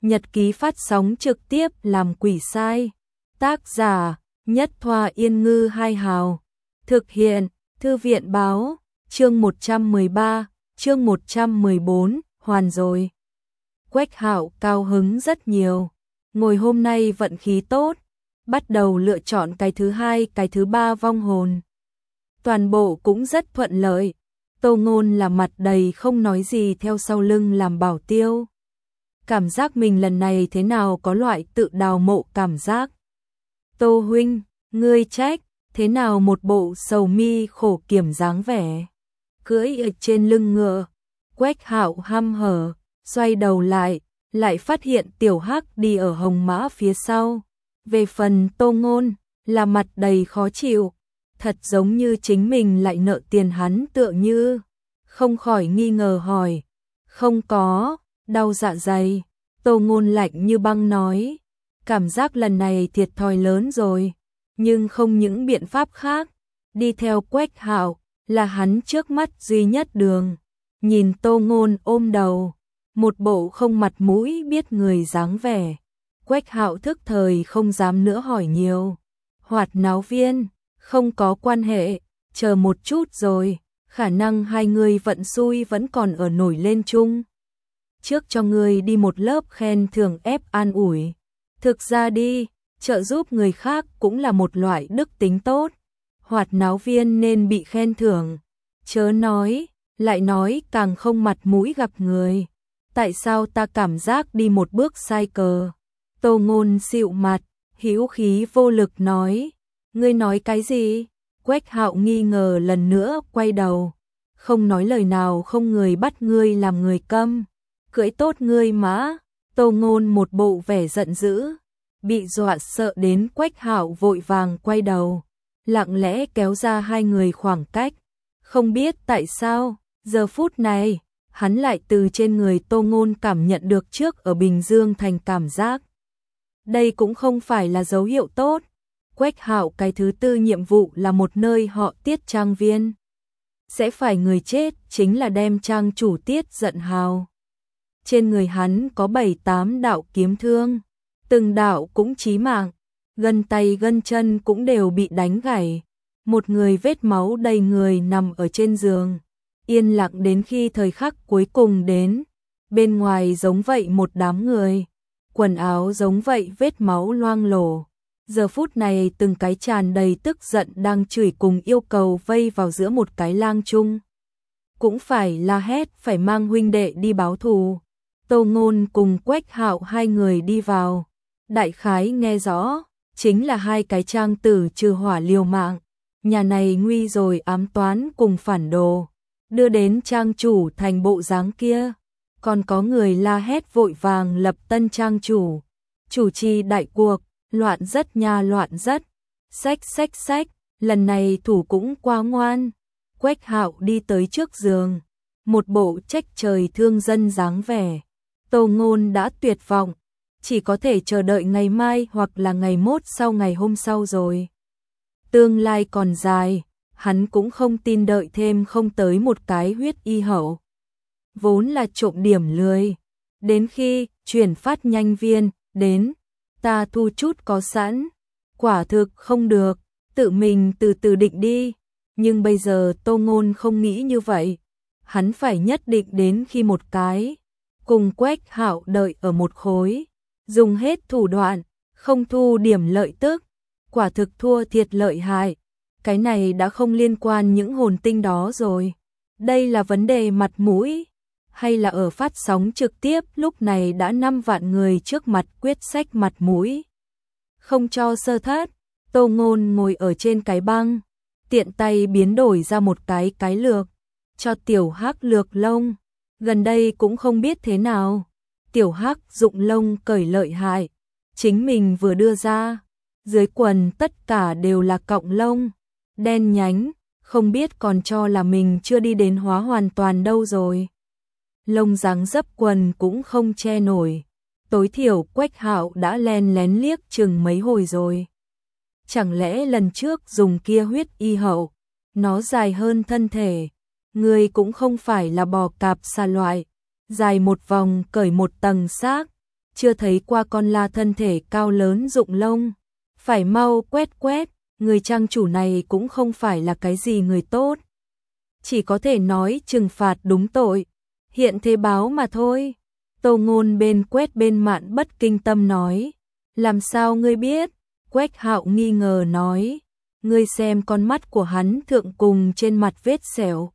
Nhật ký phát sóng trực tiếp làm quỷ sai. Tác giả Nhất Thoa Yên Ngư Hai Hào. Thực hiện Thư viện Báo. Chương 113, chương 114, hoàn rồi. Quách Hạo cao hứng rất nhiều. Ngồi hôm nay vận khí tốt, bắt đầu lựa chọn cái thứ hai, cái thứ ba vong hồn. Toàn bộ cũng rất thuận lợi. Tô Ngôn là mặt đầy không nói gì theo sau lưng làm bảo tiêu. Cảm giác mình lần này thế nào có loại tự đào mộ cảm giác. Tô huynh, ngươi trách, thế nào một bộ sầu mi khổ kiểm dáng vẻ. Cưỡi ở trên lưng ngựa, Quách Hạo hăm hở, xoay đầu lại phát hiện Tiểu Hắc đi ở hồng mã phía sau. Về phần Tô Ngôn, là mặt đầy khó chịu, thật giống như chính mình lại nợ tiền hắn tựa như. Không khỏi nghi ngờ hỏi, không có, đau dạ dày. Tô Ngôn lạnh như băng nói, cảm giác lần này thiệt thòi lớn rồi, nhưng không những biện pháp khác. Đi theo Quách Hạo là hắn trước mắt duy nhất đường. Nhìn Tô Ngôn ôm đầu, một bộ không mặt mũi biết người dáng vẻ. Quách Hạo thức thời không dám nữa hỏi nhiều. Hoạt náo viên, không có quan hệ, chờ một chút rồi, khả năng hai người vận xui vẫn còn ở nổi lên chung. Trước cho ngươi đi một lớp khen thưởng ép an ủi. Thực ra đi, trợ giúp người khác cũng là một loại đức tính tốt. Hoạt náo viên nên bị khen thưởng. Chớ nói, lại nói càng không mặt mũi gặp người. Tại sao ta cảm giác đi một bước sai cờ? Tô Ngôn xịu mặt, hữu khí vô lực nói. Ngươi nói cái gì? Quách Hạo nghi ngờ lần nữa quay đầu. Không nói lời nào, không người bắt ngươi làm người câm. Cưỡi tốt ngươi mã. Tô Ngôn một bộ vẻ giận dữ. Bị dọa sợ đến Quách Hạo vội vàng quay đầu. Lặng lẽ kéo ra hai người khoảng cách. Không biết tại sao, giờ phút này, hắn lại từ trên người Tô Ngôn cảm nhận được trước ở Bình Dương Thành cảm giác. Đây cũng không phải là dấu hiệu tốt. Quách Hạo cái thứ tư nhiệm vụ là một nơi họ Tiết trang viên. Sẽ phải người chết chính là đem trang chủ Tiết giận hào. Trên người hắn có 7-8 đạo kiếm thương, từng đạo cũng chí mạng, gân tay gân chân cũng đều bị đánh gãy. Một người vết máu đầy người nằm ở trên giường, yên lặng đến khi thời khắc cuối cùng đến. Bên ngoài giống vậy một đám người, quần áo giống vậy vết máu loang lổ. Giờ phút này từng cái tràn đầy tức giận đang chửi cùng yêu cầu vây vào giữa một cái lang chung. Cũng phải la hét, phải mang huynh đệ đi báo thù. Tô Ngôn cùng Quách Hạo hai người đi vào. Đại khái nghe rõ, chính là hai cái trang tử trừ hỏa liều mạng. Nhà này nguy rồi, ám toán cùng phản đồ, đưa đến trang chủ thành bộ dáng kia. Còn có người la hét vội vàng lập tân trang chủ. Chủ trì đại cuộc, loạn rất nha, loạn rất. Xách, lần này thủ cũng quá ngoan. Quách Hạo đi tới trước giường, một bộ trách trời thương dân dáng vẻ. Tô Ngôn đã tuyệt vọng, chỉ có thể chờ đợi ngày mai hoặc là ngày mốt sau ngày hôm sau rồi. Tương lai còn dài, hắn cũng không tin đợi thêm không tới một cái huyết y hậu. Vốn là trộm điểm lười, đến khi chuyển phát nhanh viên đến, ta thu chút có sẵn, quả thực không được, tự mình từ từ định đi. Nhưng bây giờ Tô Ngôn không nghĩ như vậy, hắn phải nhất định đến khi một cái. Cùng Quách Hạo đợi ở một khối, dùng hết thủ đoạn, không thu điểm lợi tức, quả thực thua thiệt lợi hại. Cái này đã không liên quan những hồn tinh đó rồi. Đây là vấn đề mặt mũi, hay là ở phát sóng trực tiếp lúc này đã 5 vạn người trước mặt quyết sách mặt mũi. Không cho sơ thất, Tô Ngôn ngồi ở trên cái băng, tiện tay biến đổi ra một cái lược, cho Tiểu Hắc lược lông. Gần đây cũng không biết thế nào, Tiểu Hắc dụng lông cởi lợi hại, chính mình vừa đưa ra, dưới quần tất cả đều là cọng lông, đen nhánh, không biết còn cho là mình chưa đi đến hóa hoàn toàn đâu rồi. Lông dáng dấp quần cũng không che nổi, tối thiểu Quách Hạo đã len lén liếc chừng mấy hồi rồi. Chẳng lẽ lần trước dùng kia huyết y hậu, nó dài hơn thân thể. Người cũng không phải là bò cạp xà loại, dài một vòng cởi một tầng xác, chưa thấy qua con la thân thể cao lớn rụng lông. Phải mau quét quét, người trang chủ này cũng không phải là cái gì người tốt. Chỉ có thể nói trừng phạt đúng tội, hiện thế báo mà thôi. Tô Ngôn bên quét bên Mạn Bất kinh tâm nói, làm sao ngươi biết? Quách Hạo nghi ngờ nói, ngươi xem con mắt của hắn thượng cùng trên mặt vết sẹo.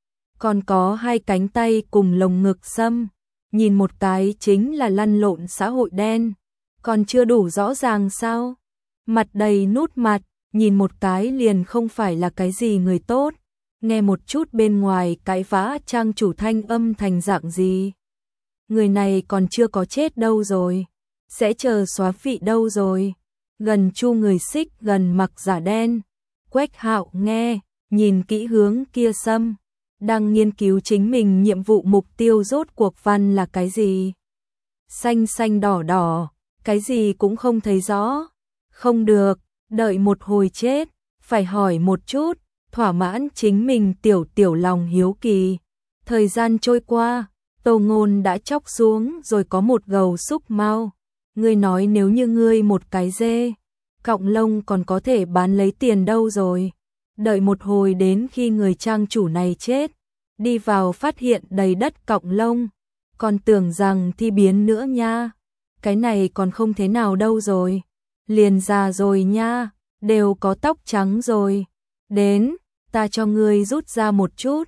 Còn có hai cánh tay cùng lồng ngực xâm, nhìn một cái chính là lăn lộn xã hội đen, còn chưa đủ rõ ràng sao? Mặt đầy nút mặt, nhìn một cái liền không phải là cái gì người tốt. Nghe một chút bên ngoài cãi vã trang chủ thanh âm thành dạng gì. Người này còn chưa có chết đâu rồi, sẽ chờ xóa vị đâu rồi. Gần chu người xích gần mặc giả đen. Quách Hạo nghe, nhìn kỹ hướng kia xâm, đang nghiên cứu chính mình nhiệm vụ mục tiêu rốt cuộc văn là cái gì. Xanh xanh đỏ đỏ, cái gì cũng không thấy rõ. Không được, đợi một hồi chết, phải hỏi một chút, thỏa mãn chính mình tiểu lòng hiếu kỳ. Thời gian trôi qua, Tô Ngôn đã chóc xuống rồi có một gầu xúc mau. Ngươi nói nếu như ngươi một cái dê, cọng lông còn có thể bán lấy tiền đâu rồi. Đợi một hồi đến khi người trang chủ này chết, đi vào phát hiện đầy đất cọng lông, còn tưởng rằng thi biến nữa nha. Cái này còn không thế nào đâu rồi. Liền già rồi nha, đều có tóc trắng rồi. Đến, ta cho ngươi rút ra một chút.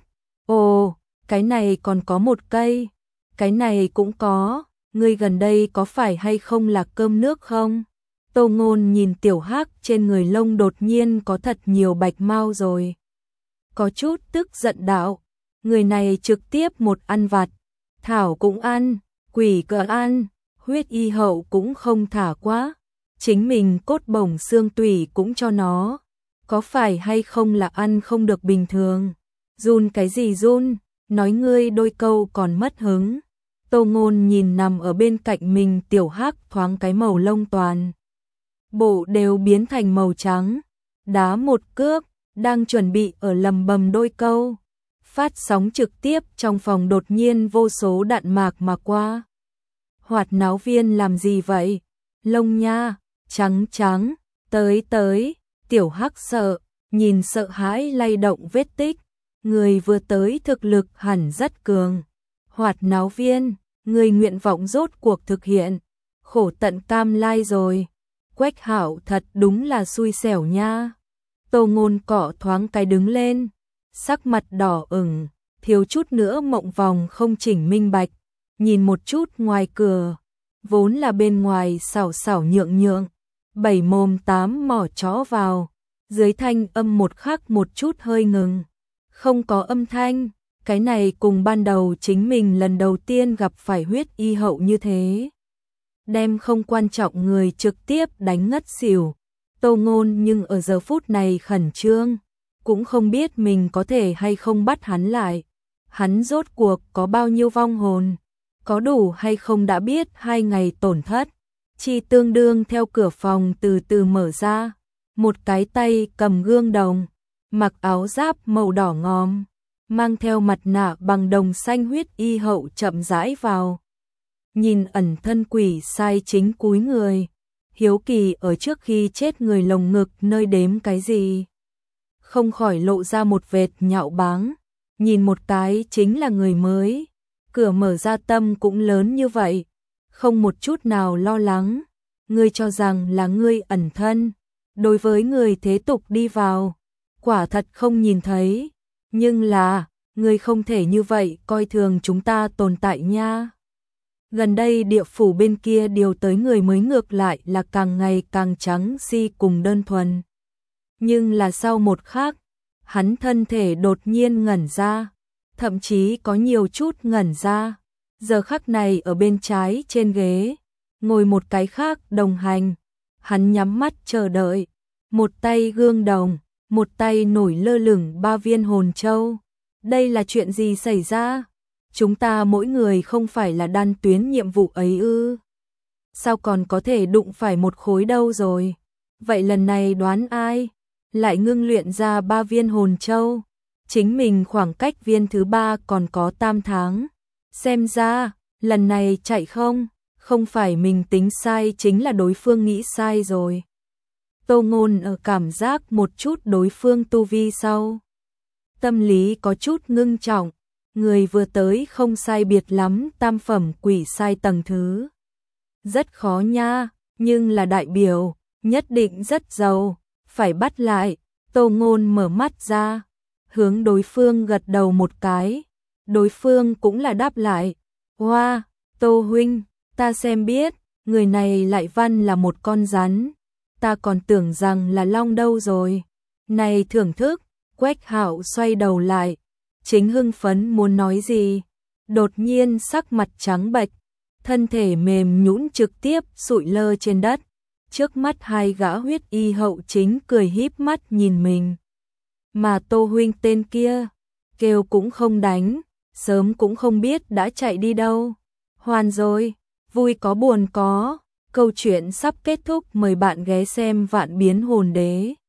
Ồ, cái này còn có một cây. Cái này cũng có, ngươi gần đây có phải hay không là cơm nước không? Tô Ngôn nhìn Tiểu Hắc trên người lông đột nhiên có thật nhiều bạch mau rồi. Có chút tức giận đạo, người này trực tiếp một ăn vặt. Thảo cũng ăn, quỷ cờ ăn, huyết y hậu cũng không thả quá. Chính mình cốt bổng xương tủy cũng cho nó. Có phải hay không là ăn không được bình thường? Run cái gì run? Nói ngươi đôi câu còn mất hứng. Tô Ngôn nhìn nằm ở bên cạnh mình Tiểu Hắc thoáng cái màu lông toàn bộ đều biến thành màu trắng. Đá một cước, đang chuẩn bị ở lầm bầm đôi câu. Phát sóng trực tiếp trong phòng đột nhiên vô số đạn mạc mà qua. Hoạt náo viên làm gì vậy? Lông nha, trắng trắng, tới, Tiểu Hắc sợ, nhìn sợ hãi lay động vết tích. Người vừa tới thực lực hẳn rất cường. Hoạt náo viên, người nguyện vọng rốt cuộc thực hiện. Khổ tận cam lai rồi. Quách Hạo thật đúng là xui xẻo nha. Tô Ngôn cọ thoáng cái đứng lên, sắc mặt đỏ ửng, thiếu chút nữa mộng vòng không chỉnh minh bạch. Nhìn một chút ngoài cửa, vốn là bên ngoài xảo xảo nhượng nhượng, bảy mồm tám mỏ chó vào. Dưới thanh âm một khắc một chút hơi ngừng. Không có âm thanh, cái này cùng ban đầu chính mình lần đầu tiên gặp phải huyết y hậu như thế. Đem không quan trọng người trực tiếp đánh ngất xỉu. Tô Ngôn nhưng ở giờ phút này khẩn trương, cũng không biết mình có thể hay không bắt hắn lại. Hắn rốt cuộc có bao nhiêu vong hồn, có đủ hay không đã biết 2 ngày tổn thất. Chi tương đương theo cửa phòng từ từ mở ra, một cái tay cầm gương đồng, mặc áo giáp màu đỏ ngòm, mang theo mặt nạ bằng đồng xanh huyết y hậu chậm rãi vào. Nhìn ẩn thân quỷ sai chính cúi người, hiếu kỳ ở trước khi chết người lồng ngực nơi đếm cái gì. Không khỏi lộ ra một vệt nhạo báng, nhìn một cái chính là người mới, cửa mở ra tâm cũng lớn như vậy, không một chút nào lo lắng. Ngươi cho rằng là ngươi ẩn thân, đối với người thế tục đi vào, quả thật không nhìn thấy, nhưng là, ngươi không thể như vậy coi thường chúng ta tồn tại nha. Gần đây địa phủ bên kia điều tới người mới ngược lại là càng ngày càng trắng si cùng đơn thuần. Nhưng là sau một khắc, hắn thân thể đột nhiên ngẩn ra, thậm chí có nhiều chút ngẩn ra. Giờ khắc này ở bên trái trên ghế, ngồi một cái khác đồng hành. Hắn nhắm mắt chờ đợi, một tay gương đồng, một tay nổi lơ lửng 3 viên hồn châu. Đây là chuyện gì xảy ra? Chúng ta mỗi người không phải là đan tuyến nhiệm vụ ấy ư? Sao còn có thể đụng phải một khối đâu rồi? Vậy lần này đoán ai? Lại ngưng luyện ra 3 viên hồn châu. Chính mình khoảng cách viên thứ 3 còn có 8 tháng. Xem ra, lần này chạy không? không phải mình tính sai chính là đối phương nghĩ sai rồi. Tô Ngôn ở cảm giác một chút đối phương tu vi sau. Tâm lý có chút ngưng trọng, người vừa tới không sai biệt lắm tam phẩm quỷ sai tầng thứ. Rất khó nha, nhưng là đại biểu, nhất định rất giàu, phải bắt lại. Tô Ngôn mở mắt ra, hướng đối phương gật đầu một cái, đối phương cũng là đáp lại. Hoa, Tô huynh, ta xem biết, người này lại văn là một con rắn, ta còn tưởng rằng là long đâu rồi. Này thưởng thức, Quách Hạo xoay đầu lại, chính hưng phấn muốn nói gì, đột nhiên sắc mặt trắng bệch, thân thể mềm nhũn trực tiếp sụi lơ trên đất. Trước mắt hai gã huyết y hậu chính cười híp mắt nhìn mình. Mà Tô huynh tên kia, kêu cũng không đánh, sớm cũng không biết đã chạy đi đâu. Hoàn rồi, vui có buồn có, câu chuyện sắp kết thúc, mời bạn ghé xem Vạn Biến Hồn Đế.